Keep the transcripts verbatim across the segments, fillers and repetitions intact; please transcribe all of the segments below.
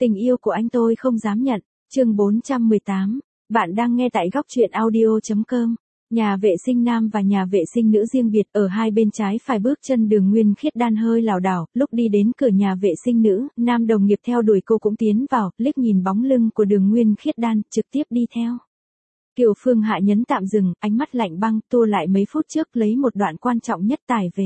Tình yêu của anh tôi không dám nhận. Chương bốn trăm mười tám. Bạn đang nghe tại góc truyện audio chấm com. Nhà vệ sinh nam và nhà vệ sinh nữ riêng biệt ở hai bên trái phải bước chân Đường Nguyên Khiết Đan hơi lảo đảo, lúc đi đến cửa nhà vệ sinh nữ, nam đồng nghiệp theo đuổi cô cũng tiến vào, liếc nhìn bóng lưng của Đường Nguyên Khiết Đan, trực tiếp đi theo. Kiều Phương Hạ nhấn tạm dừng, ánh mắt lạnh băng, tua lại mấy phút trước lấy một đoạn quan trọng nhất tải về.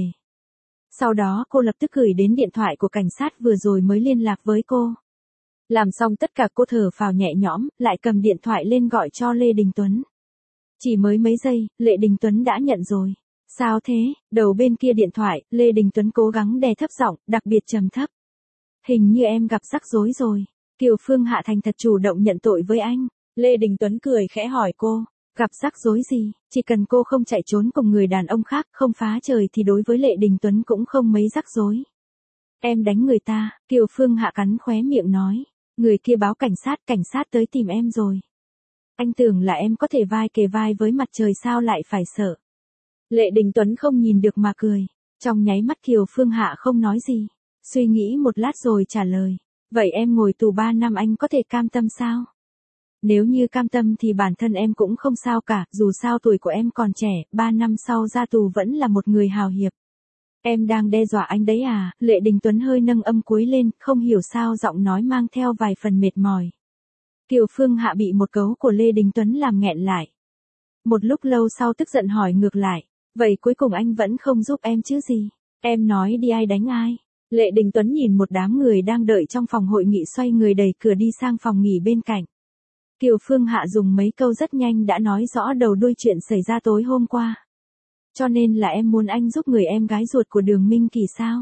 Sau đó cô lập tức gửi đến điện thoại của cảnh sát vừa rồi mới liên lạc với cô. Làm xong tất cả cô thở phào nhẹ nhõm, lại cầm điện thoại lên gọi cho Lê Đình Tuấn. Chỉ mới mấy giây, Lê Đình Tuấn đã nhận rồi. Sao thế? Đầu bên kia điện thoại, Lê Đình Tuấn cố gắng đè thấp giọng, đặc biệt trầm thấp. Hình như em gặp rắc rối rồi. Kiều Phương Hạ thành thật chủ động nhận tội với anh. Lê Đình Tuấn cười khẽ hỏi cô, gặp rắc rối gì? Chỉ cần cô không chạy trốn cùng người đàn ông khác, không phá trời thì đối với Lê Đình Tuấn cũng không mấy rắc rối. Em đánh người ta, Kiều Phương Hạ cắn khóe miệng nói. Người kia báo cảnh sát, cảnh sát tới tìm em rồi. Anh tưởng là em có thể vai kề vai với mặt trời sao lại phải sợ. Lệ Đình Tuấn không nhìn được mà cười. Trong nháy mắt Kiều Phương Hạ không nói gì. Suy nghĩ một lát rồi trả lời. Vậy em ngồi tù ba năm anh có thể cam tâm sao? Nếu như cam tâm thì bản thân em cũng không sao cả, dù sao tuổi của em còn trẻ, ba năm sau ra tù vẫn là một người hào hiệp. Em đang đe dọa anh đấy à? Lệ Đình Tuấn hơi nâng âm cuối lên, không hiểu sao giọng nói mang theo vài phần mệt mỏi. Kiều Phương Hạ bị một cấu của Lê Đình Tuấn làm nghẹn lại. Một lúc lâu sau tức giận hỏi ngược lại, vậy cuối cùng anh vẫn không giúp em chứ gì? Em nói đi ai đánh ai? Lệ Đình Tuấn nhìn một đám người đang đợi trong phòng hội nghị xoay người đẩy cửa đi sang phòng nghỉ bên cạnh. Kiều Phương Hạ dùng mấy câu rất nhanh đã nói rõ đầu đuôi chuyện xảy ra tối hôm qua. Cho nên là em muốn anh giúp người em gái ruột của Đường Minh Kỳ sao?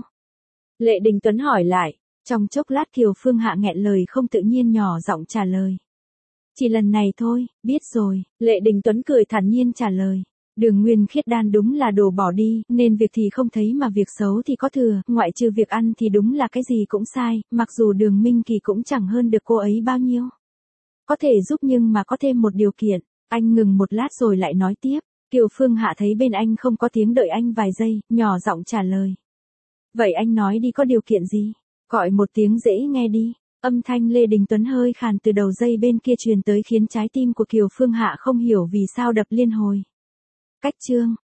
Lệ Đình Tuấn hỏi lại. Trong chốc lát Kiều Phương Hạ nghẹn lời không tự nhiên nhỏ giọng trả lời. Chỉ lần này thôi, biết rồi. Lệ Đình Tuấn cười thản nhiên trả lời. Đường Nguyên Khiết Đan đúng là đồ bỏ đi, nên việc thì không thấy mà việc xấu thì có thừa, ngoại trừ việc ăn thì đúng là cái gì cũng sai, mặc dù Đường Minh Kỳ cũng chẳng hơn được cô ấy bao nhiêu. Có thể giúp nhưng mà có thêm một điều kiện. Anh ngừng một lát rồi lại nói tiếp. Kiều Phương Hạ thấy bên anh không có tiếng đợi anh vài giây, nhỏ giọng trả lời. Vậy anh nói đi có điều kiện gì? Gọi một tiếng dễ nghe đi. Âm thanh Lê Đình Tuấn hơi khàn từ đầu dây bên kia truyền tới khiến trái tim của Kiều Phương Hạ không hiểu vì sao đập liên hồi. Cách chương.